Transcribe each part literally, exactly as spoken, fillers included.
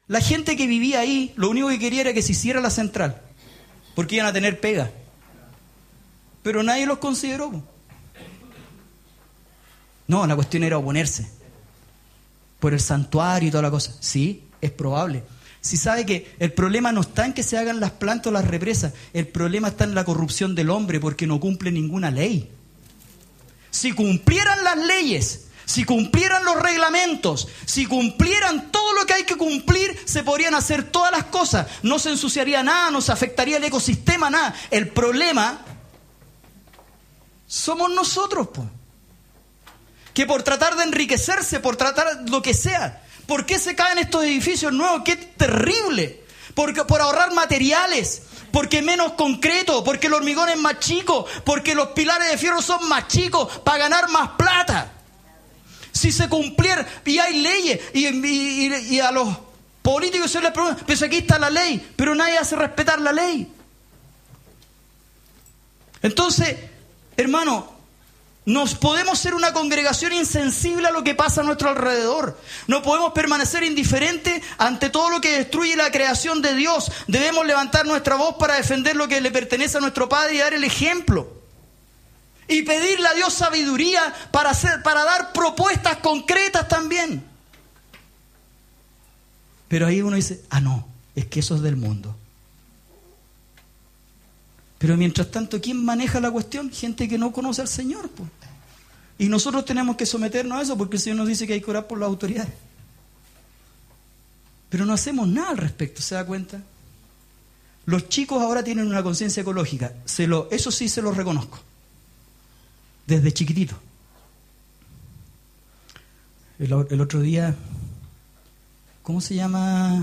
La gente que vivía ahí, lo único que quería era que se hiciera la central, porque iban a tener pega. Pero nadie los consideró. No, la cuestión era oponerse. Por el santuario y toda la cosa. Sí, es probable. Si sabe que el problema no está en que se hagan las plantas o las represas, el problema está en la corrupción del hombre porque no cumple ninguna ley. Si cumplieran las leyes, si cumplieran los reglamentos, si cumplieran todo lo que hay que cumplir, se podrían hacer todas las cosas. No se ensuciaría nada, no se afectaría el ecosistema, nada. El problema somos nosotros, po. Que por tratar de enriquecerse, por tratar lo que sea. ¿Por qué se caen estos edificios nuevos? ¡Qué terrible! Porque por ahorrar materiales, porque menos concreto, porque el hormigón es más chico, porque los pilares de fierro son más chicos, para ganar más plata. Si se cumpliera, y hay leyes, y, y, y, y a los políticos se les pregunta, pues aquí está la ley, pero nadie hace respetar la ley. Entonces, hermano, nos podemos ser una congregación insensible a lo que pasa a nuestro alrededor. No podemos permanecer indiferentes ante todo lo que destruye la creación de Dios. Debemos levantar nuestra voz para defender lo que le pertenece a nuestro Padre y dar el ejemplo. Y pedirle a Dios sabiduría para, hacer, para dar propuestas concretas también. Pero ahí uno dice, ah no, es que eso es del mundo. Pero mientras tanto, ¿quién maneja la cuestión? Gente que no conoce al Señor, pues. Y nosotros tenemos que someternos a eso porque el Señor nos dice que hay que orar por las autoridades. Pero no hacemos nada al respecto, ¿se da cuenta? Los chicos ahora tienen una conciencia ecológica. Se lo, eso sí se lo reconozco. Desde chiquitito. El, el otro día, ¿cómo se llama?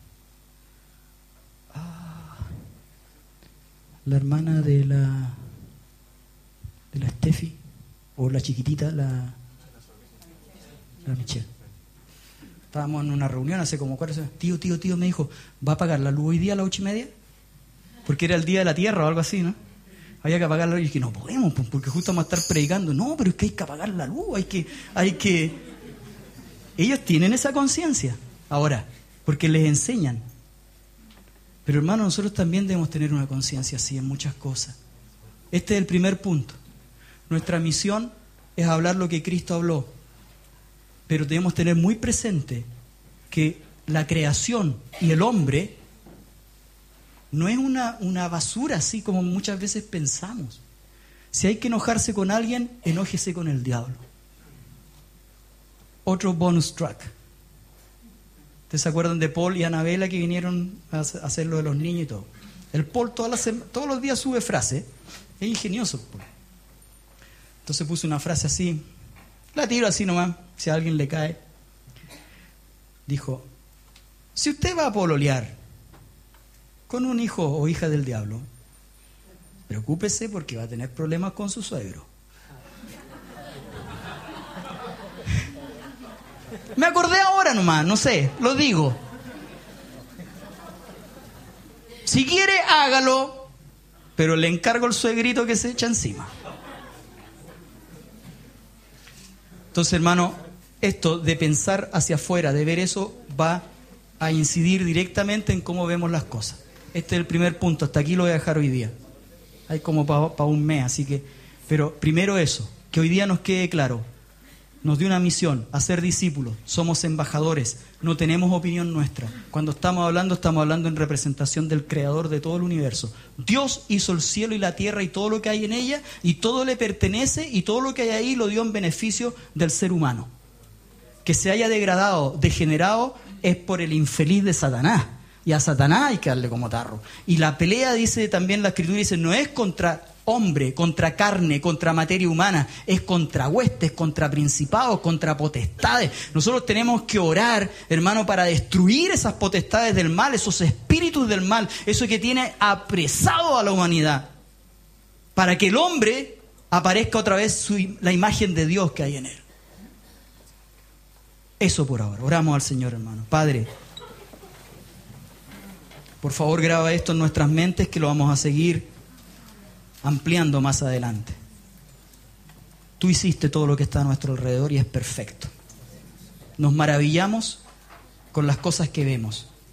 La hermana de la de la Steffi, o la chiquitita, la, la Michelle. Estábamos en una reunión hace como cuatro semanas. Tío, tío, tío, me dijo, ¿va a apagar la luz hoy día a las ocho y media? Porque era el día de la tierra o algo así, ¿no? Había que apagar la luz. Y dije, no podemos, porque justo vamos a estar predicando. No, pero es que hay que apagar la luz, hay que, hay que... Ellos tienen esa conciencia ahora, porque les enseñan. Pero hermanos, nosotros también debemos tener una conciencia así en muchas cosas. Este es el primer punto. Nuestra misión es hablar lo que Cristo habló. Pero debemos tener muy presente que la creación y el hombre no es una, una basura así como muchas veces pensamos. Si hay que enojarse con alguien, enójese con el diablo. Otro bonus track. ¿Ustedes se acuerdan de Paul y Anabela que vinieron a hacer lo de los niños y todo? El Paul todas las, todos los días sube frases. Es ingenioso, Paul. Entonces puso una frase así. La tiro así nomás, si a alguien le cae. Dijo, si usted va a pololear con un hijo o hija del diablo, preocúpese porque va a tener problemas con su suegro. Me acordé ahora nomás, no sé, lo digo. Si quiere, hágalo, pero le encargo al suegrito que se echa encima. Entonces, hermano, esto de pensar hacia afuera, de ver eso, va a incidir directamente en cómo vemos las cosas. Este es el primer punto, hasta aquí lo voy a dejar hoy día. Hay como para pa un mes, así que... Pero primero eso, que hoy día nos quede claro. Nos dio una misión, hacer discípulos, somos embajadores, no tenemos opinión nuestra. Cuando estamos hablando, estamos hablando en representación del Creador de todo el universo. Dios hizo el cielo y la tierra y todo lo que hay en ella, y todo le pertenece, y todo lo que hay ahí lo dio en beneficio del ser humano. Que se haya degradado, degenerado, es por el infeliz de Satanás. Y a Satanás hay que darle como tarro. Y la pelea, dice también la Escritura, dice, no es contra hombre, contra carne, contra materia humana, es contra huestes, contra principados, contra potestades. Nosotros tenemos que orar, hermano, para destruir esas potestades del mal, esos espíritus del mal, eso que tiene apresado a la humanidad, para que el hombre aparezca otra vez su, la imagen de Dios que hay en él. Eso por ahora. Oramos al Señor, hermano. Padre, por favor, graba esto en nuestras mentes, que lo vamos a seguir ampliando más adelante. Tú hiciste todo lo que está a nuestro alrededor y es perfecto. Nos maravillamos con las cosas que vemos,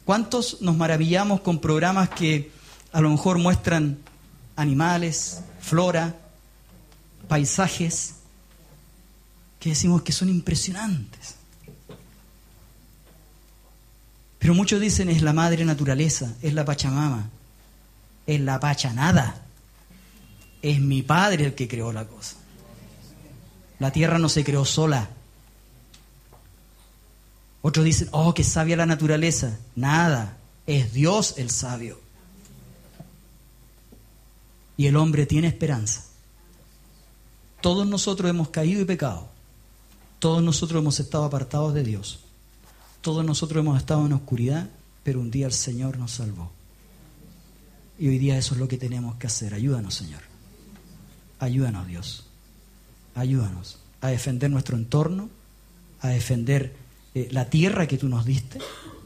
¿Cuántos nos maravillamos con programas que a lo mejor muestran animales, flora, paisajes, que decimos que son impresionantes? Pero muchos dicen es la madre naturaleza, es la Pachamama, es la Pachanada, es mi padre el que creó la cosa. La tierra no se creó sola. Otros dicen, oh, qué sabia la naturaleza. Nada, es Dios el sabio. Y el hombre tiene esperanza. Todos nosotros hemos caído y pecado. Todos nosotros hemos estado apartados de Dios. Todos nosotros hemos estado en oscuridad, pero un día el Señor nos salvó. Y hoy día eso es lo que tenemos que hacer. Ayúdanos, Señor. Ayúdanos, Dios. Ayúdanos a defender nuestro entorno, a defender eh, la tierra que tú nos diste,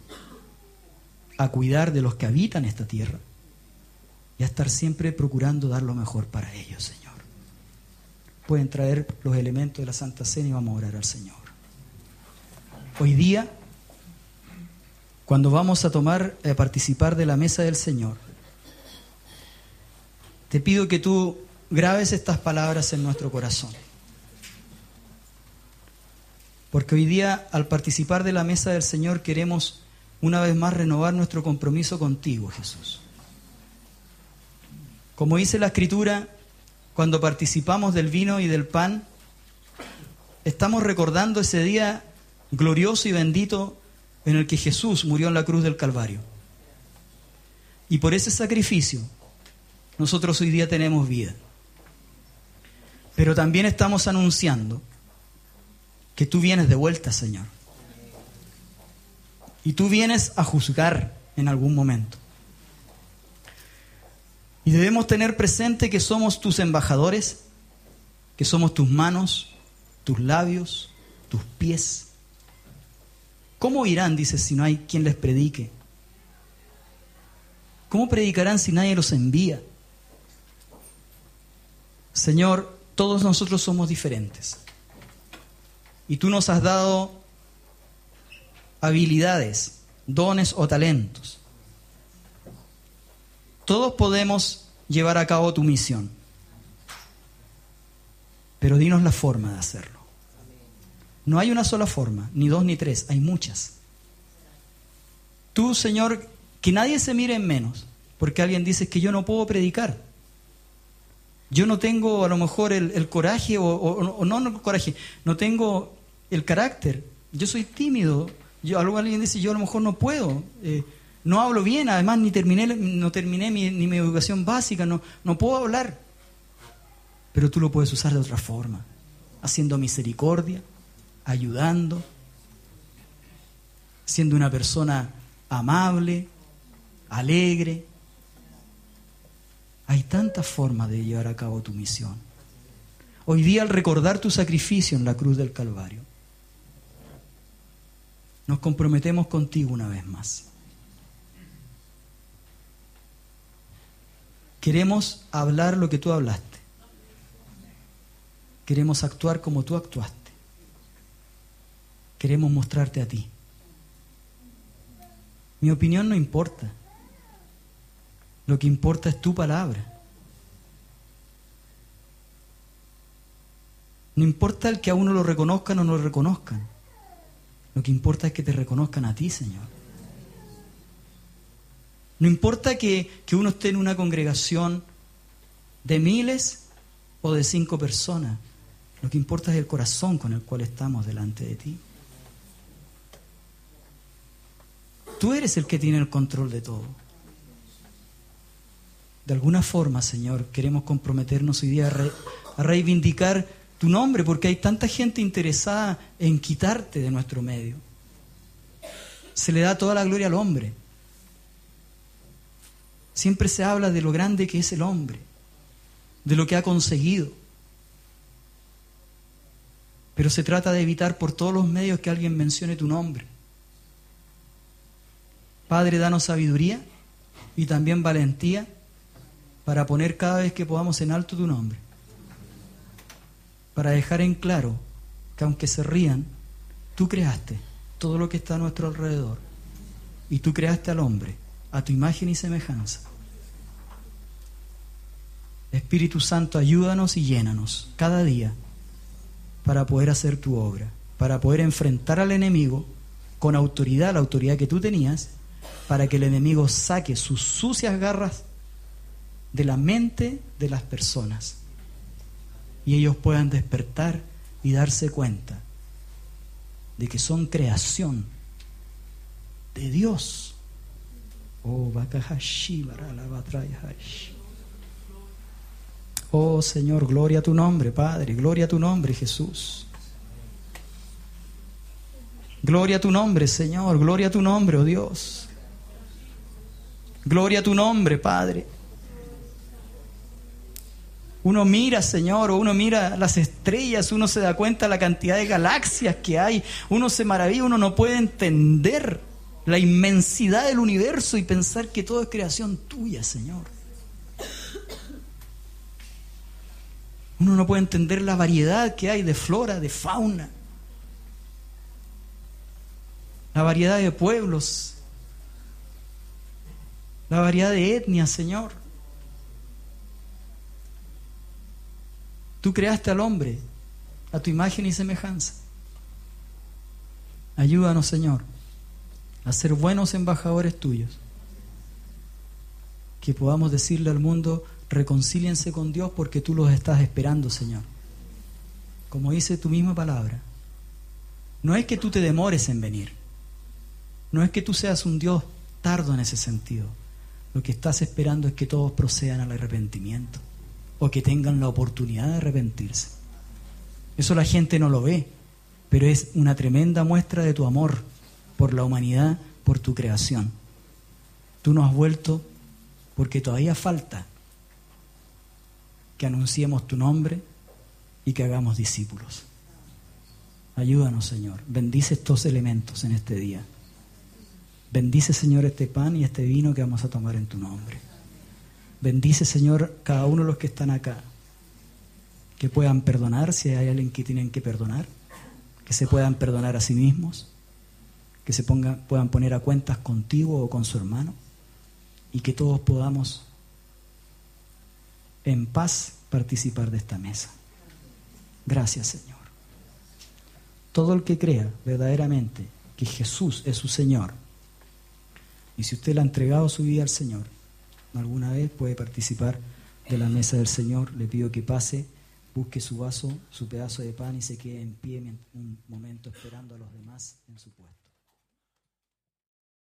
a cuidar de los que habitan esta tierra y a estar siempre procurando dar lo mejor para ellos, Señor. Pueden traer los elementos de la Santa Cena y vamos a orar al Señor. Hoy día, cuando vamos a tomar, a participar de la mesa del Señor, te pido que tú grabes estas palabras en nuestro corazón. Porque hoy día, al participar de la mesa del Señor, queremos una vez más renovar nuestro compromiso contigo, Jesús. Como dice la Escritura, cuando participamos del vino y del pan, estamos recordando ese día glorioso y bendito en el que Jesús murió en la cruz del Calvario. Y por ese sacrificio, nosotros hoy día tenemos vida. Pero también estamos anunciando que tú vienes de vuelta, Señor. Y tú vienes a juzgar en algún momento. Y debemos tener presente que somos tus embajadores, que somos tus manos, tus labios, tus pies. ¿Cómo irán, dices, si no hay quien les predique? ¿Cómo predicarán si nadie los envía? Señor, todos nosotros somos diferentes. Y tú nos has dado habilidades, dones o talentos. Todos podemos llevar a cabo tu misión. Pero dinos la forma de hacerlo. No hay una sola forma, ni dos ni tres, hay muchas. Tú, Señor, que nadie se mire en menos, porque alguien dice que yo no puedo predicar. Yo no tengo a lo mejor el, el coraje, o, o, o no, no el coraje, no tengo el carácter. Yo soy tímido. Yo, alguien dice, yo a lo mejor no puedo. Eh, no hablo bien, además ni terminé, no terminé mi, ni mi educación básica, no, no puedo hablar. Pero tú lo puedes usar de otra forma, haciendo misericordia, ayudando, siendo una persona amable, alegre. Hay tantas formas de llevar a cabo tu misión. Hoy día, al recordar tu sacrificio en la cruz del Calvario, nos comprometemos contigo una vez más. Queremos hablar lo que tú hablaste. Queremos actuar como tú actuaste. Queremos mostrarte a ti. Mi opinión no importa. Lo que importa es tu palabra. No importa el que a uno lo reconozcan o no lo reconozcan. Lo que importa es que te reconozcan a ti, Señor. No importa que, que uno esté en una congregación de miles o de cinco personas. Lo que importa es el corazón con el cual estamos delante de ti. Tú eres el que tiene el control de todo. De alguna forma, Señor, queremos comprometernos hoy día a, re, a reivindicar tu nombre, porque hay tanta gente interesada en quitarte de nuestro medio. Se le da toda la gloria al hombre. Siempre se habla de lo grande que es el hombre, de lo que ha conseguido. Pero se trata de evitar por todos los medios que alguien mencione tu nombre. Padre, danos sabiduría y también valentía para poner cada vez que podamos en alto tu nombre. Para dejar en claro que aunque se rían, tú creaste todo lo que está a nuestro alrededor. y tú creaste al hombre a tu imagen y semejanza. Espíritu Santo, ayúdanos y llénanos cada día para poder hacer tu obra, para poder enfrentar al enemigo con autoridad, la autoridad que tú tenías, para que el enemigo saque sus sucias garras de la mente de las personas y ellos puedan despertar y darse cuenta de que son creación de Dios. Oh, oh Señor, gloria a tu nombre, Padre, gloria a tu nombre, Jesús. Gloria a tu nombre, Señor, gloria a tu nombre, oh Dios. Gloria a tu nombre, Padre. Uno mira, Señor, o uno mira las estrellas, uno se da cuenta de la cantidad de galaxias que hay, uno se maravilla, uno no puede entender la inmensidad del universo y pensar que todo es creación tuya, Señor. Uno no puede entender la variedad que hay de flora, de fauna, la variedad de pueblos, la variedad de etnias, Señor. Tú creaste al hombre a tu imagen y semejanza. Ayúdanos, Señor, a ser buenos embajadores tuyos. Que podamos decirle al mundo, reconcíliense con Dios porque tú los estás esperando, Señor. Como dice tu misma palabra, no es que tú te demores en venir. No es que tú seas un Dios tardo en ese sentido. Lo que estás esperando es que todos procedan al arrepentimiento o que tengan la oportunidad de arrepentirse. Eso la gente no lo ve, pero es una tremenda muestra de tu amor por la humanidad, por tu creación. Tú nos has vuelto porque todavía falta que anunciemos tu nombre y que hagamos discípulos. Ayúdanos, Señor. Bendice estos elementos en este día. Bendice, Señor, este pan y este vino que vamos a tomar en tu nombre. Bendice, Señor, cada uno de los que están acá. Que puedan perdonar si hay alguien que tienen que perdonar. Que se puedan perdonar a sí mismos. Que se pongan, puedan poner a cuentas contigo o con su hermano. Y que todos podamos en paz participar de esta mesa. Gracias, Señor. Todo el que crea verdaderamente que Jesús es su Señor, y si usted le ha entregado su vida al Señor, alguna vez puede participar de la mesa del Señor. Le pido que pase, busque su vaso, su pedazo de pan y se quede en pie un momento esperando a los demás en su puesto.